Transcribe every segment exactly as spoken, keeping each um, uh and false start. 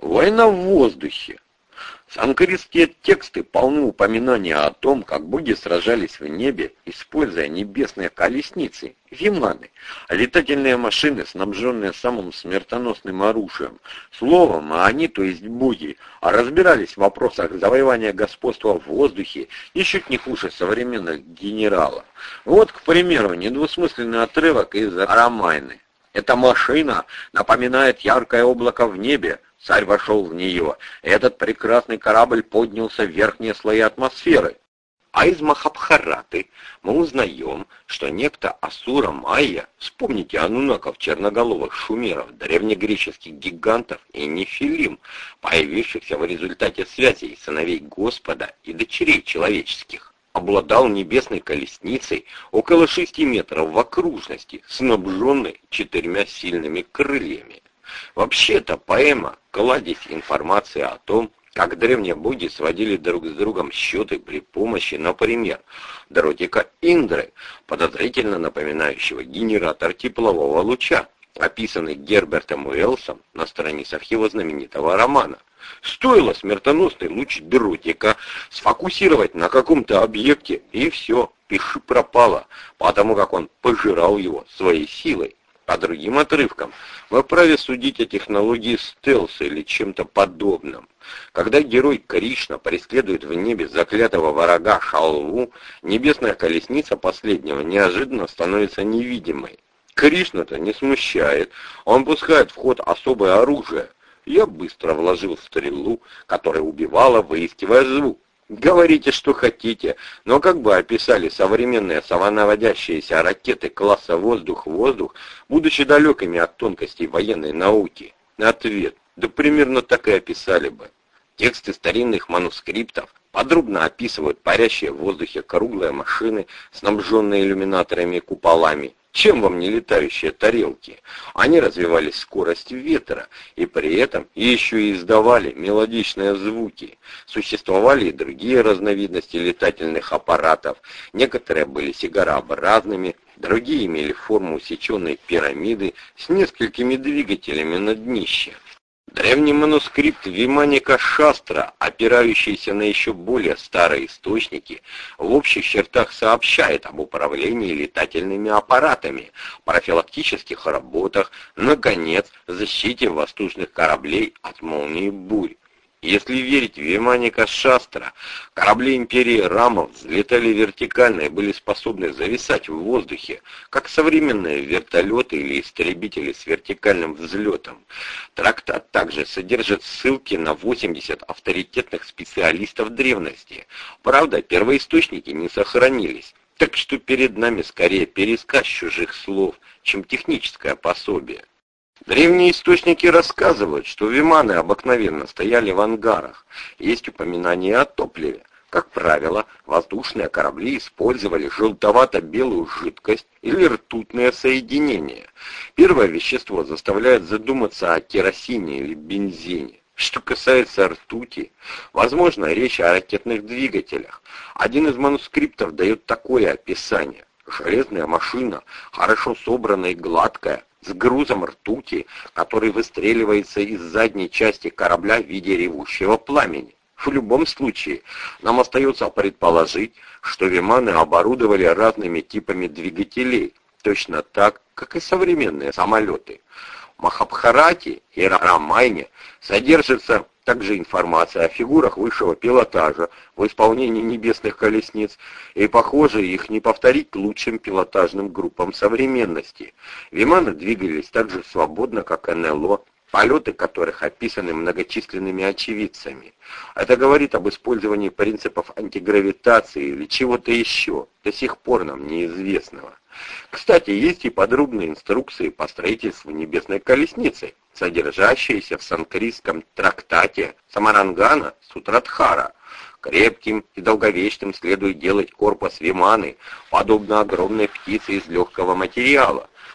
Война в воздухе. Санскритские тексты полны упоминания о том, как боги сражались в небе, используя небесные колесницы, виманы, летательные машины, снабженные самым смертоносным оружием. Словом, они, то есть боги, разбирались в вопросах завоевания господства в воздухе ничуть не хуже современных генералов. Вот, к примеру, недвусмысленный отрывок из Рамайны. «Эта машина напоминает яркое облако в небе. Царь вошел в нее. Этот прекрасный корабль поднялся в верхние слои атмосферы». А из Махабхараты мы узнаем, что некто Асура Майя, вспомните анунаков, черноголовых шумеров, древнегреческих гигантов и нефилим, появившихся в результате связей сыновей Господа и дочерей человеческих, обладал небесной колесницей около шести метров в окружности, снабженной четырьмя сильными крыльями. Вообще-то поэма — кладезь информации о том, как древние боги сводили друг с другом счеты при помощи, например, дротика Индры, подозрительно напоминающего генератор теплового луча, описанный Гербертом Уэллсом на страницах его знаменитого романа. Стоило смертоносный луч дротика сфокусировать на каком-то объекте, и все, пиши пропало, потому как он пожирал его своей силой. По другим отрывкам мы вправе судить о технологии стелса или чем-то подобном. Когда герой Кришна преследует в небе заклятого врага Шалву, небесная колесница последнего неожиданно становится невидимой. Кришна-то не смущает, он пускает в ход особое оружие. Я быстро вложил стрелу, которая убивала, выискивая звук. Говорите, что хотите, но как бы описали современные самонаводящиеся ракеты класса воздух-воздух, будучи далекими от тонкостей военной науки? Ответ: да примерно так и описали бы. Тексты старинных манускриптов подробно описывают парящие в воздухе круглые машины, снабженные иллюминаторами и куполами. Чем вам не летающие тарелки? Они развивали скорость ветра и при этом еще и издавали мелодичные звуки. Существовали и другие разновидности летательных аппаратов. Некоторые были сигарообразными, другие имели форму усеченной пирамиды с несколькими двигателями на днище. Древний манускрипт Виманика Шастра, опирающийся на еще более старые источники, в общих чертах сообщает об управлении летательными аппаратами, профилактических работах, наконец, защите воздушных кораблей от молнии бурь. Если верить Виманика Шастра, корабли империи Рамов взлетали вертикально и были способны зависать в воздухе, как современные вертолеты или истребители с вертикальным взлетом. Трактат также содержит ссылки на восемьдесят авторитетных специалистов древности. Правда, первоисточники не сохранились, так что перед нами скорее пересказ чужих слов, чем техническое пособие. Древние источники рассказывают, что виманы обыкновенно стояли в ангарах. Есть упоминания о топливе. Как правило, воздушные корабли использовали желтовато-белую жидкость или ртутные соединения. Первое вещество заставляет задуматься о керосине или бензине. Что касается ртути, возможно, речь о ракетных двигателях. Один из манускриптов дает такое описание. Железная машина, хорошо собранная и гладкая, с грузом ртути, который выстреливается из задней части корабля в виде ревущего пламени. В любом случае, нам остается предположить, что виманы оборудовали разными типами двигателей, точно так, как и современные самолеты. В Махабхарате и Рамайне содержится также информация о фигурах высшего пилотажа в исполнении небесных колесниц, и, похоже, их не повторить лучшим пилотажным группам современности. Виманы двигались так же свободно, как эн эл о, полеты которых описаны многочисленными очевидцами. Это говорит об использовании принципов антигравитации или чего-то еще, до сих пор нам неизвестного. Кстати, есть и подробные инструкции по строительству небесной колесницы, содержащиеся в санскритском трактате Самарангана Сутрадхара. Крепким и долговечным следует делать корпус виманы, подобно огромной птице из легкого материала.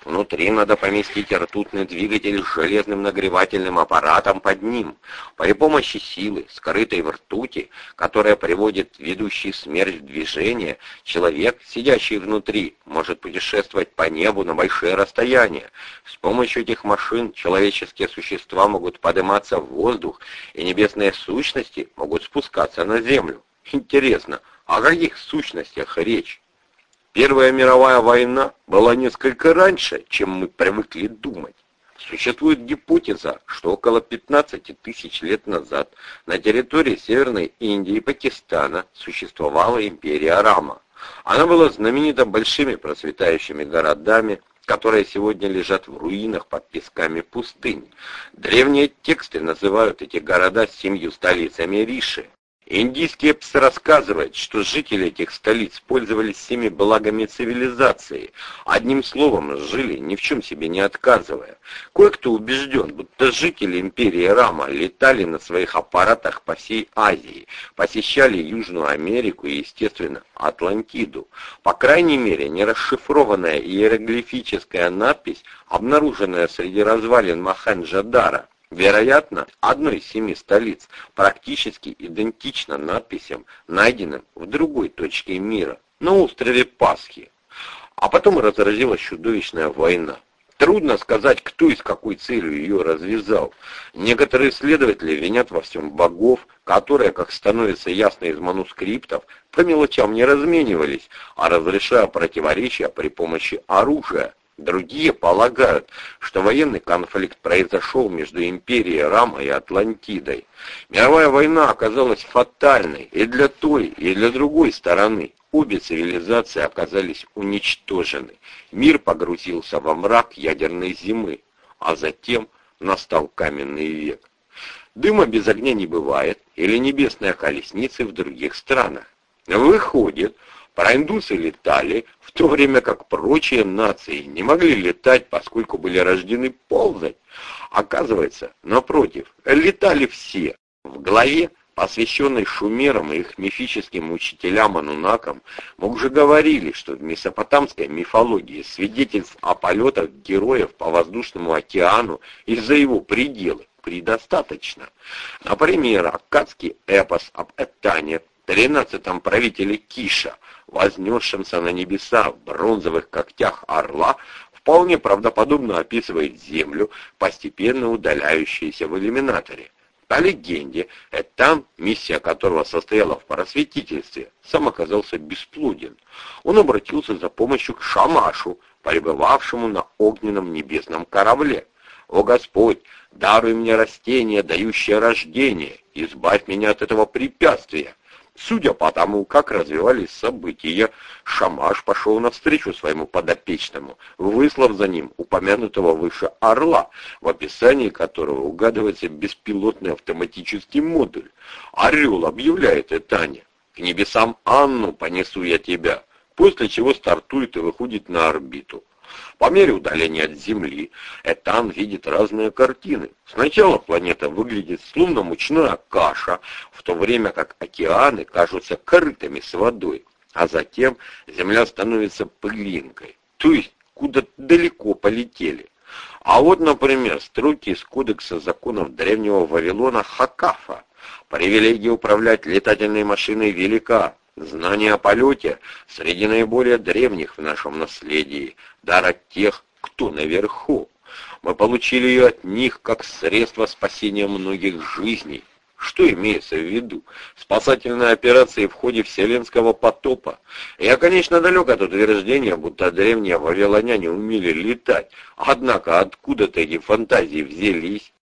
Внутри надо поместить ртутный двигатель с железным нагревательным аппаратом под ним. При помощи силы, скрытой в ртути, которая приводит ведущий смерч в движение, человек, сидящий внутри, может путешествовать по небу на большие расстояния. С помощью этих машин человеческие существа могут подниматься в воздух, и небесные сущности могут спускаться на землю. Интересно, о каких сущностях речь? Первая мировая война была несколько раньше, чем мы привыкли думать. Существует гипотеза, что около пятнадцати тысяч лет назад на территории Северной Индии и Пакистана существовала империя Рама. Она была знаменита большими процветающими городами, которые сегодня лежат в руинах под песками пустынь. Древние тексты называют эти города семью столицами Риши. Индийский эпос рассказывает, что жители этих столиц пользовались всеми благами цивилизации, одним словом, жили, ни в чем себе не отказывая. Кое-кто убежден, будто жители империи Рама летали на своих аппаратах по всей Азии, посещали Южную Америку и, естественно, Атлантиду. По крайней мере, нерасшифрованная иероглифическая надпись, обнаруженная среди развалин Мохенджо-Даро, вероятно, одной из семи столиц, практически идентична надписям, найденным в другой точке мира, на острове Пасхи. А потом разразилась чудовищная война. Трудно сказать, кто и с какой целью ее развязал. Некоторые исследователи винят во всем богов, которые, как становится ясно из манускриптов, по мелочам не разменивались, а разрешая противоречия при помощи оружия. Другие полагают, что военный конфликт произошел между империей Рама и Атлантидой. Мировая война оказалась фатальной и для той, и для другой стороны. Обе цивилизации оказались уничтожены. Мир погрузился во мрак ядерной зимы, а затем настал каменный век. Дыма без огня не бывает, или небесные колесницы в других странах. Выходит, проиндусы летали, в то время как прочие нации не могли летать, поскольку были рождены ползать. Оказывается, напротив, летали все. В главе, посвященной шумерам и их мифическим учителям-анунакам, мы уже говорили, что в месопотамской мифологии свидетельств о полетах героев по воздушному океану и за его пределы предостаточно. Например, аккадский эпос об Этане, тринадцатом правителе Киша, вознесшемся на небеса в бронзовых когтях орла, вполне правдоподобно описывает Землю, постепенно удаляющуюся в иллюминаторе. По легенде, Этан, миссия которого состояла в просветительстве, сам оказался бесплоден. Он обратился за помощью к Шамашу, пребывавшему на огненном небесном корабле. «О Господь, даруй мне растение, дающее рождение, избавь меня от этого препятствия». Судя по тому, как развивались события, Шамаш пошел навстречу своему подопечному, выслав за ним упомянутого выше орла, в описании которого угадывается беспилотный автоматический модуль. Орел объявляет Этане: «К небесам Анну понесу я тебя», после чего стартует и выходит на орбиту. По мере удаления от Земли Этан видит разные картины. Сначала планета выглядит словно мучная каша, в то время как океаны кажутся корытами с водой, а затем Земля становится пылинкой, то есть куда-то далеко полетели. А вот, например, строки из Кодекса законов древнего Вавилона Хакафа. Привилегия управлять летательной машиной велика. Знание о полете среди наиболее древних в нашем наследии, дар от тех, кто наверху. Мы получили ее от них как средство спасения многих жизней. Что имеется в виду? Спасательные операции в ходе вселенского потопа. Я, конечно, далек от утверждения, будто древние вавилоняне умели летать. Однако откуда-то эти фантазии взялись?